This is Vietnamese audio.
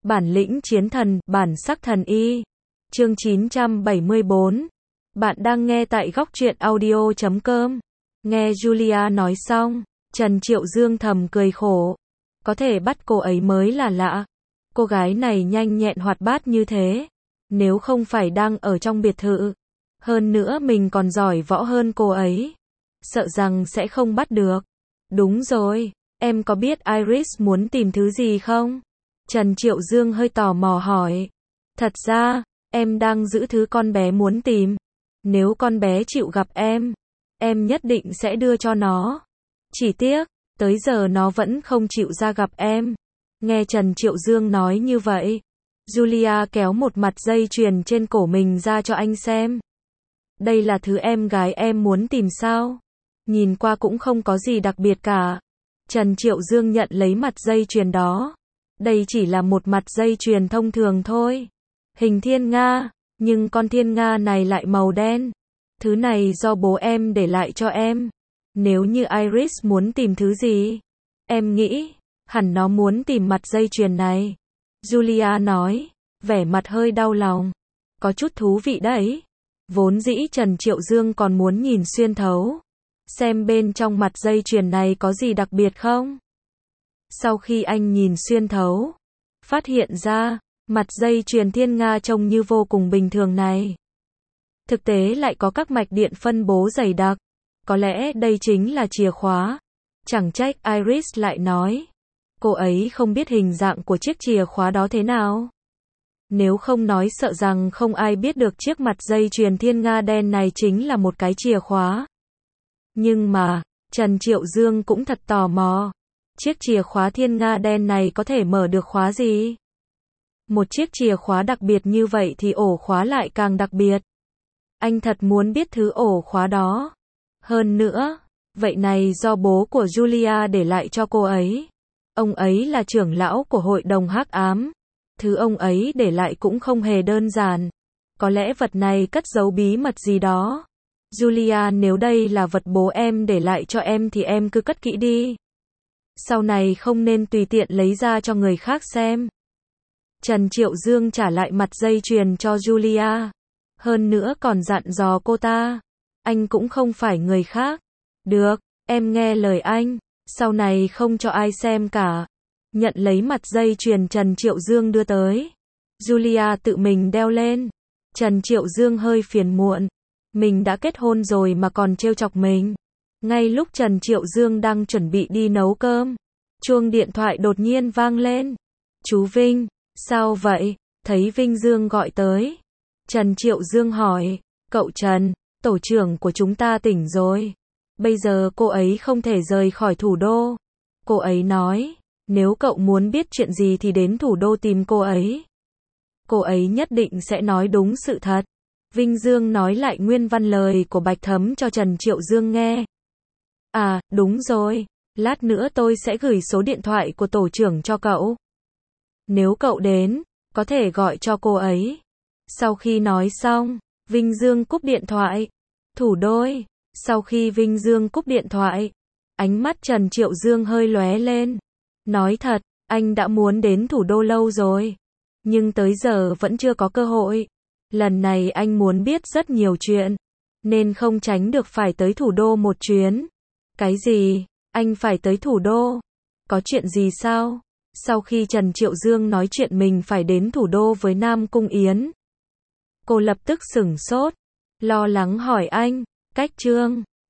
Bản lĩnh chiến thần, bản sắc thần y. Chương 974. Bạn đang nghe tại góc truyện audio.com. Nghe Julia nói xong, Trần Triệu Dương thầm cười khổ. Có thể bắt cô ấy mới là lạ. Cô gái này nhanh nhẹn hoạt bát như thế. Nếu không phải đang ở trong biệt thự. Hơn nữa mình còn giỏi võ hơn cô ấy. Sợ rằng sẽ không bắt được. Đúng rồi, em có biết Iris muốn tìm thứ gì không? Trần Triệu Dương hơi tò mò hỏi. Thật ra, em đang giữ thứ con bé muốn tìm. Nếu con bé chịu gặp em nhất định sẽ đưa cho nó. Chỉ tiếc, tới giờ nó vẫn không chịu ra gặp em. Nghe Trần Triệu Dương nói như vậy, Julia kéo một mặt dây chuyền trên cổ mình ra cho anh xem. Đây là thứ em gái em muốn tìm sao? Nhìn qua cũng không có gì đặc biệt cả. Trần Triệu Dương nhận lấy mặt dây chuyền đó. Đây chỉ là một mặt dây chuyền thông thường thôi. Hình thiên nga, nhưng con thiên nga này lại màu đen. Thứ này do bố em để lại cho em. Nếu như Iris muốn tìm thứ gì, em nghĩ, hẳn nó muốn tìm mặt dây chuyền này. Julia nói, vẻ mặt hơi đau lòng. Có chút thú vị đấy. Vốn dĩ Trần Triệu Dương còn muốn nhìn xuyên thấu. Xem bên trong mặt dây chuyền này có gì đặc biệt không? Sau khi anh nhìn xuyên thấu, phát hiện ra, mặt dây chuyền thiên nga trông như vô cùng bình thường này. Thực tế lại có các mạch điện phân bố dày đặc. Có lẽ đây chính là chìa khóa. Chẳng trách Iris lại nói. Cô ấy không biết hình dạng của chiếc chìa khóa đó thế nào. Nếu không nói sợ rằng không ai biết được chiếc mặt dây chuyền thiên nga đen này chính là một cái chìa khóa. Nhưng mà, Trần Triệu Dương cũng thật tò mò. Chiếc chìa khóa thiên nga đen này có thể mở được khóa gì? Một chiếc chìa khóa đặc biệt như vậy thì ổ khóa lại càng đặc biệt. Anh thật muốn biết thứ ổ khóa đó. Hơn nữa, vậy này do bố của Julia để lại cho cô ấy. Ông ấy là trưởng lão của hội đồng hắc ám. Thứ ông ấy để lại cũng không hề đơn giản. Có lẽ vật này cất giấu bí mật gì đó. Julia, nếu đây là vật bố em để lại cho em thì em cứ cất kỹ đi. Sau này không nên tùy tiện lấy ra cho người khác xem. Trần Triệu Dương trả lại mặt dây chuyền cho Julia. Hơn nữa còn dặn dò cô ta. Anh cũng không phải người khác. Được, em nghe lời anh. Sau này không cho ai xem cả. Nhận lấy mặt dây chuyền Trần Triệu Dương đưa tới. Julia tự mình đeo lên. Trần Triệu Dương hơi phiền muộn. Mình đã kết hôn rồi mà còn trêu chọc mình. Ngay lúc Trần Triệu Dương đang chuẩn bị đi nấu cơm, chuông điện thoại đột nhiên vang lên. Chú Vinh, sao vậy? Thấy Vinh Dương gọi tới. Trần Triệu Dương hỏi, cậu Trần, tổ trưởng của chúng ta tỉnh rồi. Bây giờ cô ấy không thể rời khỏi thủ đô. Cô ấy nói, nếu cậu muốn biết chuyện gì thì đến thủ đô tìm cô ấy. Cô ấy nhất định sẽ nói đúng sự thật. Vinh Dương nói lại nguyên văn lời của Bạch Thấm cho Trần Triệu Dương nghe. À, đúng rồi, lát nữa tôi sẽ gửi số điện thoại của tổ trưởng cho cậu. Nếu cậu đến, có thể gọi cho cô ấy. Sau khi nói xong, Vinh Dương cúp điện thoại. Thủ đô. Sau khi Vinh Dương cúp điện thoại, ánh mắt Trần Triệu Dương hơi lóe lên. Nói thật, anh đã muốn đến thủ đô lâu rồi. Nhưng tới giờ vẫn chưa có cơ hội. Lần này anh muốn biết rất nhiều chuyện. Nên không tránh được phải tới thủ đô một chuyến. Cái gì? Anh phải tới thủ đô? Có chuyện gì sao? Sau khi Trần Triệu Dương nói chuyện mình phải đến thủ đô với Nam Cung Yến, cô lập tức sửng sốt. Lo lắng hỏi anh, cách Trương